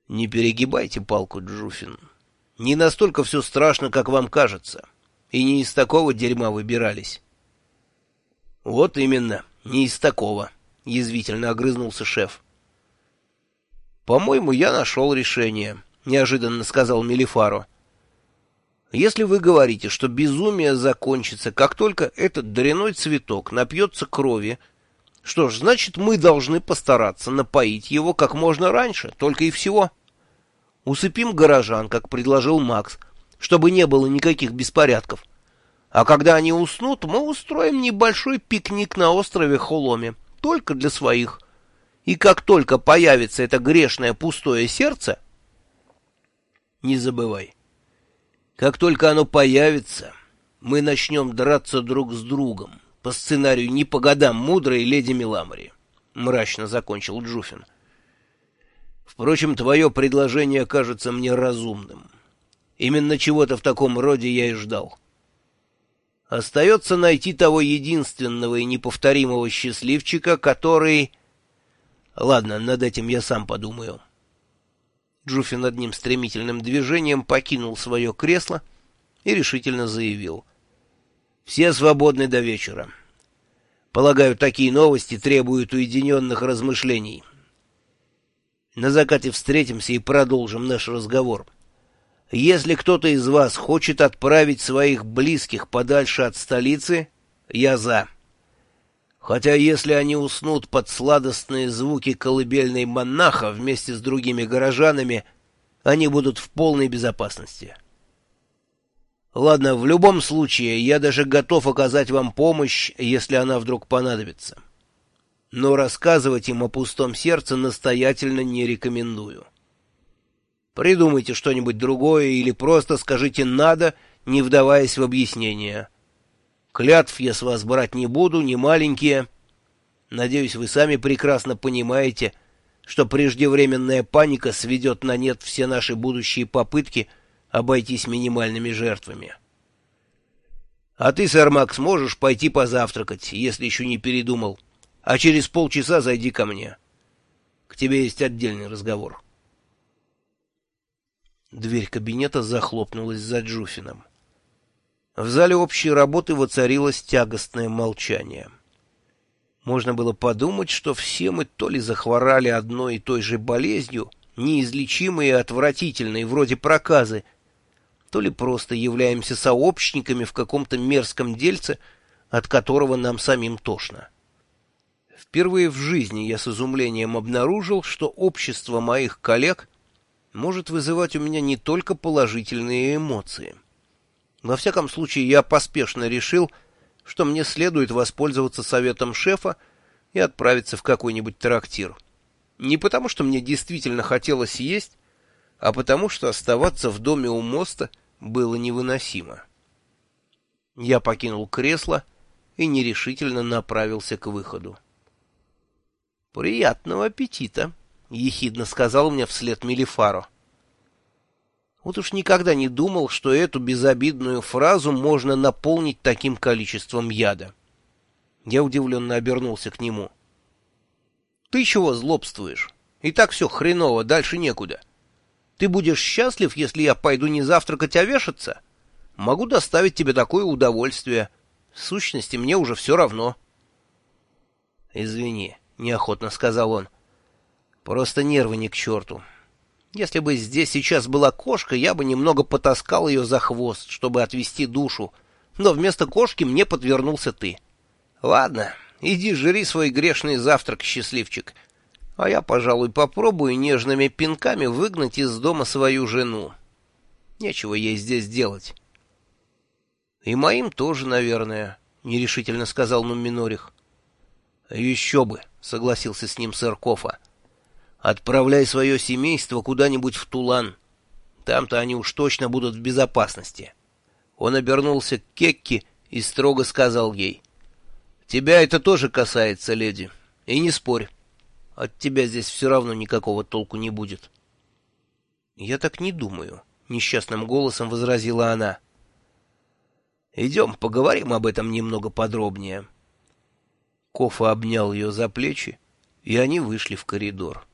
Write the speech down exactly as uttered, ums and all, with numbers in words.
Не перегибайте палку, Джуфин. Не настолько все страшно, как вам кажется. И не из такого дерьма выбирались. Вот именно, не из такого, язвительно огрызнулся шеф. По-моему, я нашел решение, неожиданно сказал Мелифаро. Если вы говорите, что безумие закончится, как только этот дрянной цветок напьется крови, что ж, значит, мы должны постараться напоить его как можно раньше, только и всего. Усыпим горожан, как предложил Макс, чтобы не было никаких беспорядков. А когда они уснут, мы устроим небольшой пикник на острове Холоме, только для своих. И как только появится это грешное пустое сердце, не забывай, как только оно появится, мы начнем драться друг с другом, по сценарию «Не по годам мудрой леди Меламори», — мрачно закончил Джуфин. Впрочем, твое предложение кажется мне разумным. Именно чего-то в таком роде я и ждал. Остается найти того единственного и неповторимого счастливчика, который... Ладно, над этим я сам подумаю. Джуфин одним стремительным движением покинул свое кресло и решительно заявил. Все свободны до вечера. Полагаю, такие новости требуют уединенных размышлений. На закате встретимся и продолжим наш разговор. Если кто-то из вас хочет отправить своих близких подальше от столицы, я за. Хотя если они уснут под сладостные звуки колыбельной монаха вместе с другими горожанами, они будут в полной безопасности. Ладно, в любом случае, я даже готов оказать вам помощь, если она вдруг понадобится. Но рассказывать им о пустом сердце настоятельно не рекомендую. Придумайте что-нибудь другое или просто скажите «надо», не вдаваясь в объяснения. Клятв я с вас брать не буду, не маленькие. Надеюсь, вы сами прекрасно понимаете, что преждевременная паника сведет на нет все наши будущие попытки обойтись минимальными жертвами. А ты, сэр Макс, можешь пойти позавтракать, если еще не передумал, а через полчаса зайди ко мне. К тебе есть отдельный разговор. Дверь кабинета захлопнулась за Джуфином. В зале общей работы воцарилось тягостное молчание. Можно было подумать, что все мы то ли захворали одной и той же болезнью, неизлечимой и отвратительной, вроде проказы, то ли просто являемся сообщниками в каком-то мерзком дельце, от которого нам самим тошно. Впервые в жизни я с изумлением обнаружил, что общество моих коллег может вызывать у меня не только положительные эмоции. Во всяком случае, я поспешно решил, что мне следует воспользоваться советом шефа и отправиться в какой-нибудь трактир. Не потому, что мне действительно хотелось есть, а потому, что оставаться в доме у моста было невыносимо. Я покинул кресло и нерешительно направился к выходу. «Приятного аппетита!» — ехидно сказал мне вслед Мелифаро. Вот уж никогда не думал, что эту безобидную фразу можно наполнить таким количеством яда. Я удивленно обернулся к нему. «Ты чего злобствуешь? И так все хреново, дальше некуда. Ты будешь счастлив, если я пойду не завтракать, а вешаться? Могу доставить тебе такое удовольствие. В сущности, мне уже все равно». «Извини», — неохотно сказал он. «Просто нервы ни к черту. Если бы здесь сейчас была кошка, я бы немного потаскал ее за хвост, чтобы отвести душу, но вместо кошки мне подвернулся ты. Ладно, иди жри свой грешный завтрак, счастливчик, а я, пожалуй, попробую нежными пинками выгнать из дома свою жену. Нечего ей здесь делать». «И моим тоже, наверное», — нерешительно сказал Нуминорих. «Еще бы», — согласился с ним сэр Кофа. «Отправляй свое семейство куда-нибудь в Тулан. Там-то они уж точно будут в безопасности». Он обернулся к Кекки и строго сказал ей: «Тебя это тоже касается, леди, и не спорь. От тебя здесь все равно никакого толку не будет». «Я так не думаю», — несчастным голосом возразила она. «Идем, поговорим об этом немного подробнее». Кофа обнял ее за плечи, и они вышли в коридор.